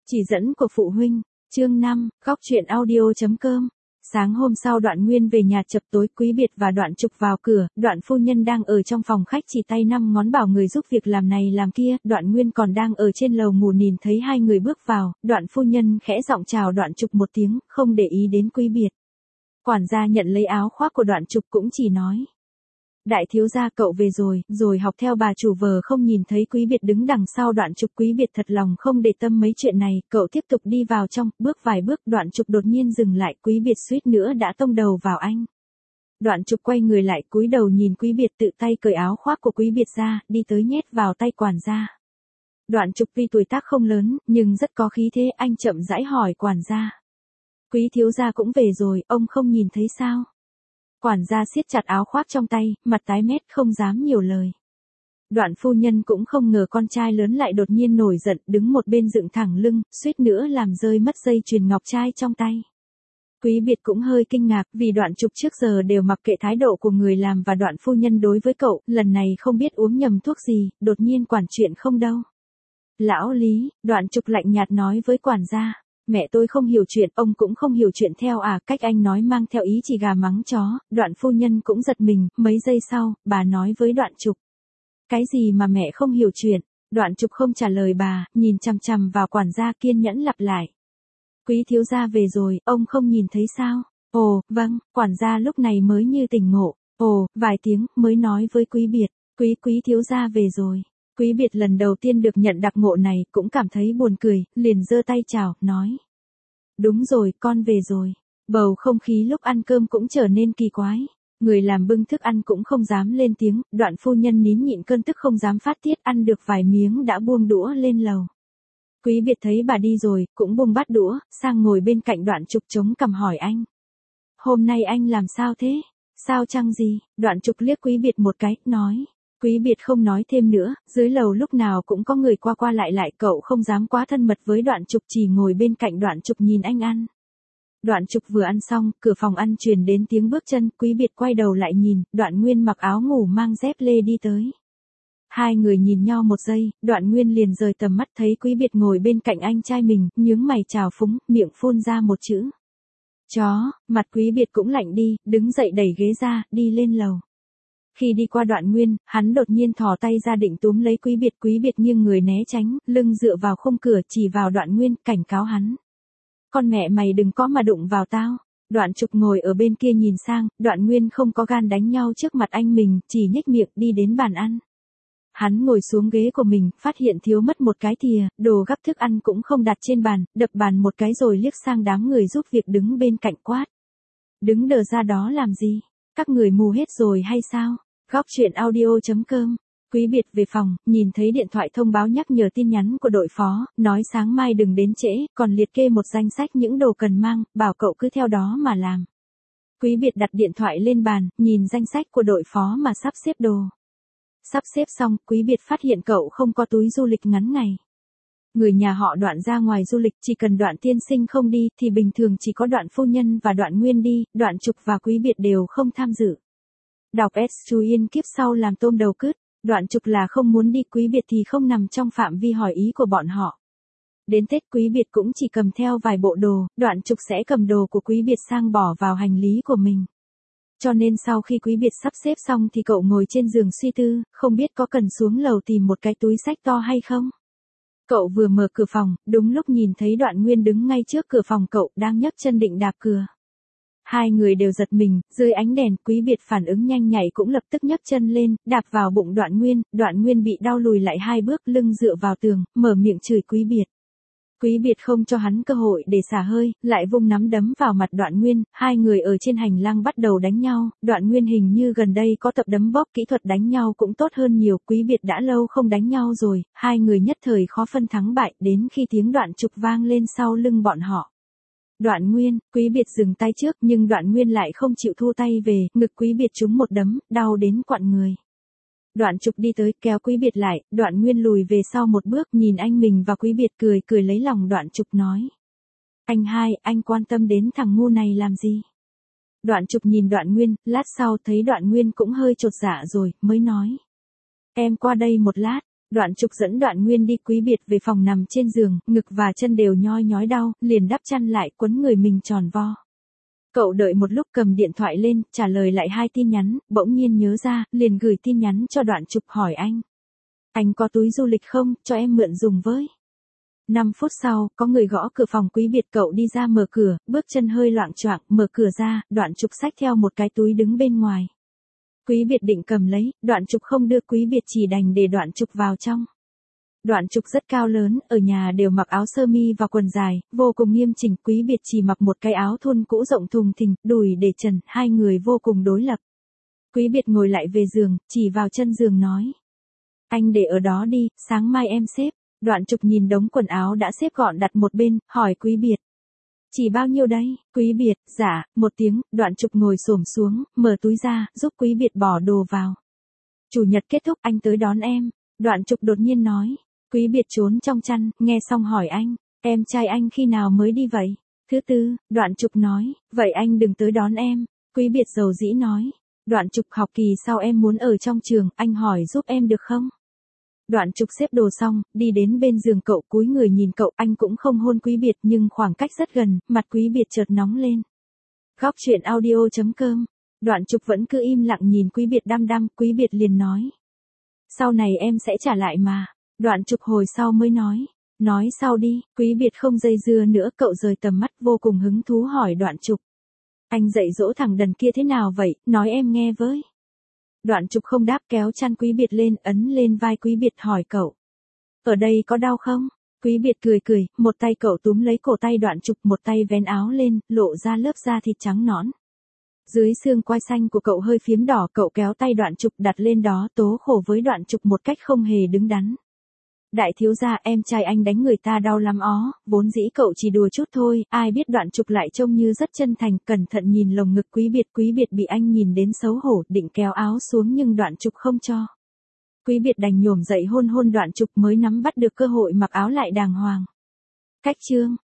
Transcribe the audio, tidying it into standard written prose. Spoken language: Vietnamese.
Chỉ dẫn của phụ huynh, chương 5, góc truyện audio.com. Sáng hôm sau Đoạn Nguyên về nhà chập tối, Quý Biệt và Đoạn Trục vào cửa, Đoạn phu nhân đang ở trong phòng khách chỉ tay năm ngón bảo người giúp việc làm này làm kia, Đoạn Nguyên còn đang ở trên lầu ngủ nhìn thấy hai người bước vào, Đoạn phu nhân khẽ giọng chào Đoạn Trục một tiếng, không để ý đến Quý Biệt. Quản gia nhận lấy áo khoác của Đoạn Trục cũng chỉ nói: Đại thiếu gia cậu về rồi học theo bà chủ vờ không nhìn thấy Quý Biệt đứng đằng sau Đoạn Trục. Quý Biệt thật lòng không để tâm mấy chuyện này, cậu tiếp tục đi vào trong, bước vài bước Đoạn Trục đột nhiên dừng lại, Quý Biệt suýt nữa đã tông đầu vào anh. Đoạn Trục quay người lại cúi đầu nhìn Quý Biệt, tự tay cởi áo khoác của Quý Biệt ra, đi tới nhét vào tay quản gia. Đoạn Trục tuy tuổi tác không lớn, nhưng rất có khí thế, anh chậm rãi hỏi quản gia: Quý thiếu gia cũng về rồi, ông không nhìn thấy sao? Quản gia siết chặt áo khoác trong tay, mặt tái mét không dám nhiều lời. Đoạn phu nhân cũng không ngờ con trai lớn lại đột nhiên nổi giận, đứng một bên dựng thẳng lưng, suýt nữa làm rơi mất dây chuyền ngọc trai trong tay. Quý Biệt cũng hơi kinh ngạc, vì Đoạn Trục trước giờ đều mặc kệ thái độ của người làm và Đoạn phu nhân đối với cậu, lần này không biết uống nhầm thuốc gì, đột nhiên quản chuyện không đâu. Lão Lý, Đoạn Trục lạnh nhạt nói với quản gia: Mẹ tôi không hiểu chuyện, ông cũng không hiểu chuyện theo à? Cách anh nói mang theo ý chỉ gà mắng chó. Đoạn phu nhân cũng giật mình, mấy giây sau, bà nói với Đoạn Trục: Cái gì mà mẹ không hiểu chuyện? Đoạn Trục không trả lời bà, nhìn chằm chằm vào quản gia kiên nhẫn lặp lại: Quý thiếu gia về rồi, ông không nhìn thấy sao? Ồ, vâng, quản gia lúc này mới như tỉnh ngộ. Ồ, vài tiếng, mới nói với Quý Biệt: Quý thiếu gia về rồi. Quý Biệt lần đầu tiên được nhận đặc ngộ này, cũng cảm thấy buồn cười, liền giơ tay chào, nói: Đúng rồi, con về rồi. Bầu không khí lúc ăn cơm cũng trở nên kỳ quái. Người làm bưng thức ăn cũng không dám lên tiếng, Đoạn phu nhân nín nhịn cơn tức không dám phát tiết, ăn được vài miếng đã buông đũa lên lầu. Quý Biệt thấy bà đi rồi, cũng buông bát đũa, sang ngồi bên cạnh Đoạn Trục chống cằm hỏi anh: Hôm nay anh làm sao thế? Sao chăng gì? Đoạn Trục liếc Quý Biệt một cái, nói. Quý Biệt không nói thêm nữa, dưới lầu lúc nào cũng có người qua qua lại, cậu không dám quá thân mật với Đoạn Trục, chỉ ngồi bên cạnh Đoạn Trục nhìn anh ăn. Đoạn Trục vừa ăn xong, cửa phòng ăn truyền đến tiếng bước chân, Quý Biệt quay đầu lại nhìn, Đoạn Nguyên mặc áo ngủ mang dép lê đi tới. Hai người nhìn nhau một giây, Đoạn Nguyên liền rời tầm mắt thấy Quý Biệt ngồi bên cạnh anh trai mình, nhướng mày trào phúng, miệng phun ra một chữ: Chó. Mặt Quý Biệt cũng lạnh đi, đứng dậy đẩy ghế ra, đi lên lầu. Khi đi qua Đoạn Nguyên, hắn đột nhiên thò tay ra định túm lấy Quý Biệt. Quý Biệt nghiêng người né tránh, lưng dựa vào khung cửa, chỉ vào Đoạn Nguyên, cảnh cáo hắn: Con mẹ mày đừng có mà đụng vào tao. Đoạn Trục ngồi ở bên kia nhìn sang, Đoạn Nguyên không có gan đánh nhau trước mặt anh mình, chỉ nhếch miệng đi đến bàn ăn. Hắn ngồi xuống ghế của mình, phát hiện thiếu mất một cái thìa, đồ gắp thức ăn cũng không đặt trên bàn, đập bàn một cái rồi liếc sang đám người giúp việc đứng bên cạnh quát: Đứng đờ ra đó làm gì? Các người mù hết rồi hay sao? Góc truyện audio.com. Quý Biệt về phòng, nhìn thấy điện thoại thông báo nhắc nhở tin nhắn của đội phó, nói sáng mai đừng đến trễ, còn liệt kê một danh sách những đồ cần mang, bảo cậu cứ theo đó mà làm. Quý Biệt đặt điện thoại lên bàn, nhìn danh sách của đội phó mà sắp xếp đồ. Sắp xếp xong, Quý Biệt phát hiện cậu không có túi du lịch ngắn ngày. Người nhà họ Đoạn ra ngoài du lịch, chỉ cần Đoạn tiên sinh không đi, thì bình thường chỉ có Đoạn phu nhân và Đoạn Nguyên đi, Đoạn Trục và Quý Biệt đều không tham dự. Đọc S chú yên kiếp sau làm tôm đầu cứt. Đoạn Trục là không muốn đi, Quý Biệt thì không nằm trong phạm vi hỏi ý của bọn họ. Đến Tết Quý Biệt cũng chỉ cầm theo vài bộ đồ, Đoạn Trục sẽ cầm đồ của Quý Biệt sang bỏ vào hành lý của mình. Cho nên sau khi Quý Biệt sắp xếp xong thì cậu ngồi trên giường suy tư, không biết có cần xuống lầu tìm một cái túi xách to hay không. Cậu vừa mở cửa phòng, đúng lúc nhìn thấy Đoạn Nguyên đứng ngay trước cửa phòng cậu, đang nhấc chân định đạp cửa. Hai người đều giật mình, dưới ánh đèn, Quý Biệt phản ứng nhanh nhạy cũng lập tức nhấc chân lên, đạp vào bụng Đoạn Nguyên bị đau lùi lại hai bước, lưng dựa vào tường, mở miệng chửi Quý Biệt. Quý Biệt không cho hắn cơ hội để xả hơi, lại vung nắm đấm vào mặt Đoạn Nguyên, hai người ở trên hành lang bắt đầu đánh nhau, Đoạn Nguyên hình như gần đây có tập đấm bóp, kỹ thuật đánh nhau cũng tốt hơn nhiều, Quý Biệt đã lâu không đánh nhau rồi, hai người nhất thời khó phân thắng bại, đến khi tiếng Đoạn Trục vang lên sau lưng bọn họ. Đoạn Nguyên, Quý Biệt dừng tay trước nhưng Đoạn Nguyên lại không chịu thu tay về, ngực Quý Biệt trúng một đấm, đau đến quặn người. Đoạn Trục đi tới kéo Quý Biệt lại, Đoạn Nguyên lùi về sau một bước, nhìn anh mình và Quý Biệt cười lấy lòng. Đoạn Trục nói: Anh hai, anh quan tâm đến thằng ngu này làm gì? Đoạn Trục nhìn Đoạn Nguyên, lát sau thấy Đoạn Nguyên cũng hơi chột dạ rồi, mới nói: Em qua đây một lát. Đoạn Trục dẫn Đoạn Nguyên đi Quý Biệt về phòng nằm trên giường, ngực và chân đều nhoi nhói đau, liền đắp chăn lại quấn người mình tròn vo. Cậu đợi một lúc cầm điện thoại lên, trả lời lại 2 tin nhắn, bỗng nhiên nhớ ra, liền gửi tin nhắn cho Đoạn Trục hỏi anh. Anh có túi du lịch không, cho em mượn dùng với. 5 phút sau, có người gõ cửa phòng Quý Biệt, cậu đi ra mở cửa, bước chân hơi loạng choạng, mở cửa ra, Đoạn Trục xách theo một cái túi đứng bên ngoài. Quý Biệt định cầm lấy, Đoạn Trục không đưa, Quý Biệt chỉ đành để Đoạn Trục vào trong. Đoạn Trục rất cao lớn, ở nhà đều mặc áo sơ mi và quần dài, vô cùng nghiêm chỉnh, Quý Biệt chỉ mặc một cái áo thun cũ rộng thùng thình, đùi để trần, hai người vô cùng đối lập. Quý Biệt ngồi lại về giường, chỉ vào chân giường nói. Anh để ở đó đi, sáng mai em xếp. Đoạn Trục nhìn đống quần áo đã xếp gọn đặt một bên, hỏi Quý Biệt. Chỉ bao nhiêu đấy? Quý Biệt, dạ, một tiếng, Đoạn Trục ngồi xổm xuống, mở túi ra, giúp Quý Biệt bỏ đồ vào. Chủ nhật kết thúc anh tới đón em. Đoạn Trục đột nhiên nói. Quý Biệt trốn trong chăn, nghe xong hỏi anh. Em trai anh khi nào mới đi vậy? Thứ tư, Đoạn Trục nói. Vậy anh đừng tới đón em. Quý Biệt dầu dĩ nói. Đoạn Trục học kỳ sau em muốn ở trong trường, anh hỏi giúp em được không? Đoạn Trục xếp đồ xong, đi đến bên giường cậu, cúi người nhìn cậu, anh cũng không hôn Quý Biệt nhưng khoảng cách rất gần, mặt Quý Biệt chợt nóng lên. Góc truyện audio.com. Đoạn Trục vẫn cứ im lặng nhìn Quý Biệt đăm đăm, Quý Biệt liền nói. Sau này em sẽ trả lại mà. Đoạn Trục hồi sau mới nói. Nói sau đi, Quý Biệt không dây dưa nữa, cậu rời tầm mắt vô cùng hứng thú hỏi Đoạn Trục. Anh dạy dỗ thằng đần kia thế nào vậy, nói em nghe với. Đoạn Trục không đáp, kéo chăn Quý Biệt lên, ấn lên vai Quý Biệt hỏi cậu. Ở đây có đau không? Quý Biệt cười cười, một tay cậu túm lấy cổ tay Đoạn Trục, một tay vén áo lên, lộ ra lớp da thịt trắng nõn. Dưới xương quai xanh của cậu hơi phiếm đỏ, cậu kéo tay Đoạn Trục đặt lên đó, tố khổ với Đoạn Trục một cách không hề đứng đắn. Đại thiếu gia, em trai anh đánh người ta đau lắm ó, vốn dĩ cậu chỉ đùa chút thôi, ai biết Đoạn Trục lại trông như rất chân thành, cẩn thận nhìn lồng ngực Quý Biệt bị anh nhìn đến xấu hổ, định kéo áo xuống nhưng Đoạn Trục không cho. Quý Biệt đành nhổm dậy hôn Đoạn Trục mới nắm bắt được cơ hội mặc áo lại đàng hoàng. Cách chương